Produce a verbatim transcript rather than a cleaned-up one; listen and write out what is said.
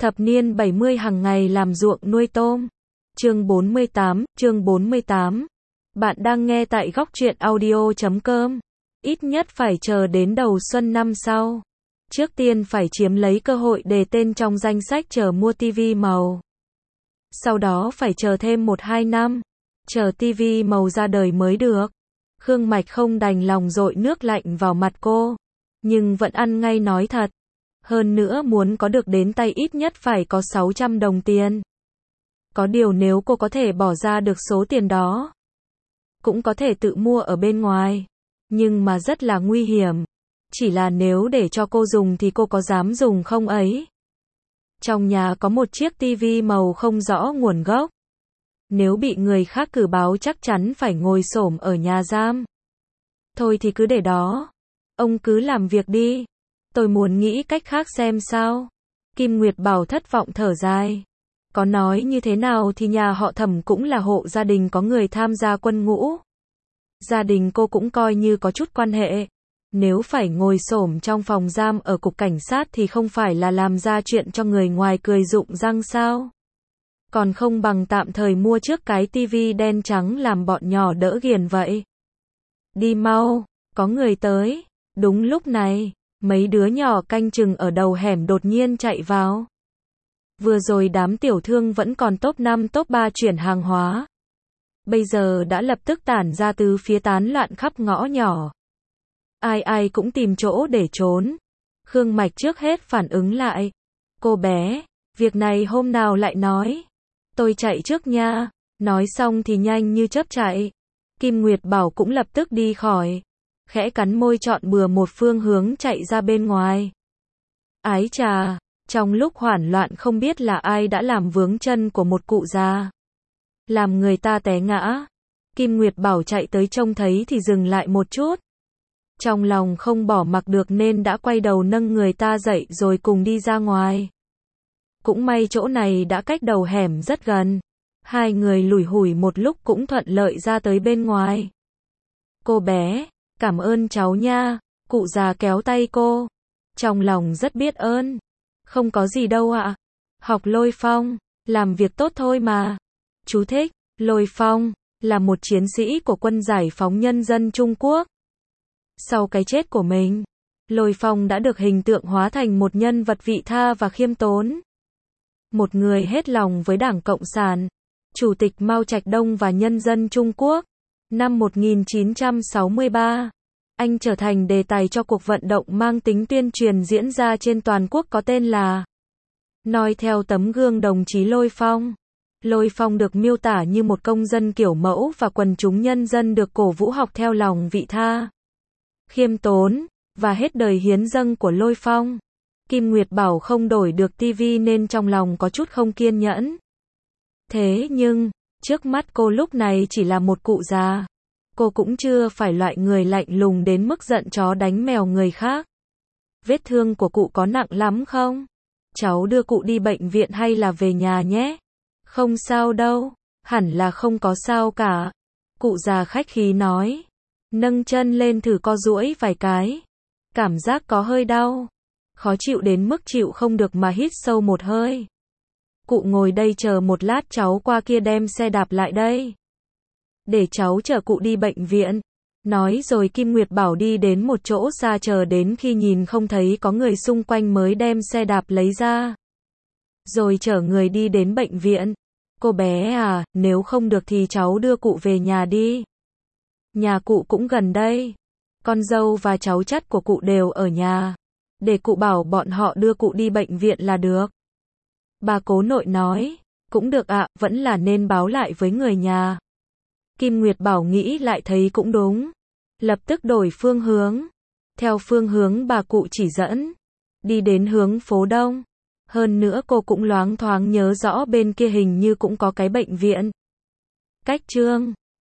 Thập niên bảy mươi hàng ngày làm ruộng nuôi tôm. Chương bốn mươi tám, chương bốn mươi tám. Bạn đang nghe tại góc truyện audio chấm com. Ít nhất phải chờ đến đầu xuân năm sau. Trước tiên phải chiếm lấy cơ hội đề tên trong danh sách chờ mua tivi màu. Sau đó phải chờ thêm một hai năm. Chờ tivi màu ra đời mới được. Khương Mạch không đành lòng dội nước lạnh vào mặt cô. Nhưng vẫn ăn ngay nói thật. Hơn nữa muốn có được đến tay ít nhất phải có sáu trăm đồng tiền. Có điều nếu cô có thể bỏ ra được số tiền đó, cũng có thể tự mua ở bên ngoài. Nhưng mà rất là nguy hiểm. Chỉ là nếu để cho cô dùng thì cô có dám dùng không ấy? Trong nhà có một chiếc tivi màu không rõ nguồn gốc. Nếu bị người khác cử báo chắc chắn phải ngồi xổm ở nhà giam. Thôi thì cứ để đó. Ông cứ làm việc đi. Tôi muốn nghĩ cách khác xem sao. Kim Nguyệt Bảo thất vọng thở dài. Có nói như thế nào thì nhà họ Thẩm cũng là hộ gia đình có người tham gia quân ngũ. Gia đình cô cũng coi như có chút quan hệ. Nếu phải ngồi xổm trong phòng giam ở cục cảnh sát thì không phải là làm ra chuyện cho người ngoài cười rụng răng sao? Còn không bằng tạm thời mua trước cái tivi đen trắng làm bọn nhỏ đỡ ghiền vậy. Đi mau, có người tới. Đúng lúc này, mấy đứa nhỏ canh chừng ở đầu hẻm đột nhiên chạy vào. Vừa rồi đám tiểu thương vẫn còn top năm top ba chuyển hàng hóa. Bây giờ đã lập tức tản ra từ phía tán loạn khắp ngõ nhỏ. Ai ai cũng tìm chỗ để trốn. Khương Mạch trước hết phản ứng lại. Cô bé, việc này hôm nào lại nói. Tôi chạy trước nha. Nói xong thì nhanh như chớp chạy. Kim Nguyệt Bảo cũng lập tức đi khỏi. Khẽ cắn môi chọn bừa một phương hướng chạy ra bên ngoài. Ái chà, trong lúc hoảng loạn không biết là ai đã làm vướng chân của một cụ già. Làm người ta té ngã. Kim Nguyệt Bảo chạy tới trông thấy thì dừng lại một chút. Trong lòng không bỏ mặc được nên đã quay đầu nâng người ta dậy rồi cùng đi ra ngoài. Cũng may chỗ này đã cách đầu hẻm rất gần. Hai người lủi hủi một lúc cũng thuận lợi ra tới bên ngoài. Cô bé, cảm ơn cháu nha. Cụ già kéo tay cô. Trong lòng rất biết ơn. Không có gì đâu ạ. Học Lôi Phong, làm việc tốt thôi mà. Chú thích, Lôi Phong là một chiến sĩ của quân giải phóng nhân dân Trung Quốc. Sau cái chết của mình, Lôi Phong đã được hình tượng hóa thành một nhân vật vị tha và khiêm tốn. Một người hết lòng với Đảng Cộng sản, Chủ tịch Mao Trạch Đông và nhân dân Trung Quốc. Năm một nghìn chín trăm sáu mươi ba, anh trở thành đề tài cho cuộc vận động mang tính tuyên truyền diễn ra trên toàn quốc có tên là Noi theo tấm gương đồng chí Lôi Phong. Lôi Phong được miêu tả như một công dân kiểu mẫu và quần chúng nhân dân được cổ vũ học theo lòng vị tha, khiêm tốn và hết đời hiến dâng của Lôi Phong. Kim Nguyệt Bảo không đổi được tivi nên trong lòng có chút không kiên nhẫn. Thế nhưng, trước mắt cô lúc này chỉ là một cụ già. Cô cũng chưa phải loại người lạnh lùng đến mức giận chó đánh mèo người khác. Vết thương của cụ có nặng lắm không? Cháu đưa cụ đi bệnh viện hay là về nhà nhé? Không sao đâu, hẳn là không có sao cả. Cụ già khách khí nói. Nâng chân lên thử co duỗi vài cái. Cảm giác có hơi đau. Khó chịu đến mức chịu không được mà hít sâu một hơi. Cụ ngồi đây chờ một lát cháu qua kia đem xe đạp lại đây. Để cháu chở cụ đi bệnh viện. Nói rồi Kim Nguyệt Bảo đi đến một chỗ xa chờ đến khi nhìn không thấy có người xung quanh mới đem xe đạp lấy ra. Rồi chở người đi đến bệnh viện. Cô bé à, nếu không được thì cháu đưa cụ về nhà đi. Nhà cụ cũng gần đây. Con dâu và cháu chắt của cụ đều ở nhà. Để cụ bảo bọn họ đưa cụ đi bệnh viện là được. Bà cố nội nói. Cũng được ạ, vẫn là nên báo lại với người nhà. Kim Nguyệt Bảo nghĩ lại thấy cũng đúng. Lập tức đổi phương hướng. Theo phương hướng bà cụ chỉ dẫn. Đi đến hướng phố Đông. Hơn nữa cô cũng loáng thoáng nhớ rõ bên kia hình như cũng có cái bệnh viện. Cách chương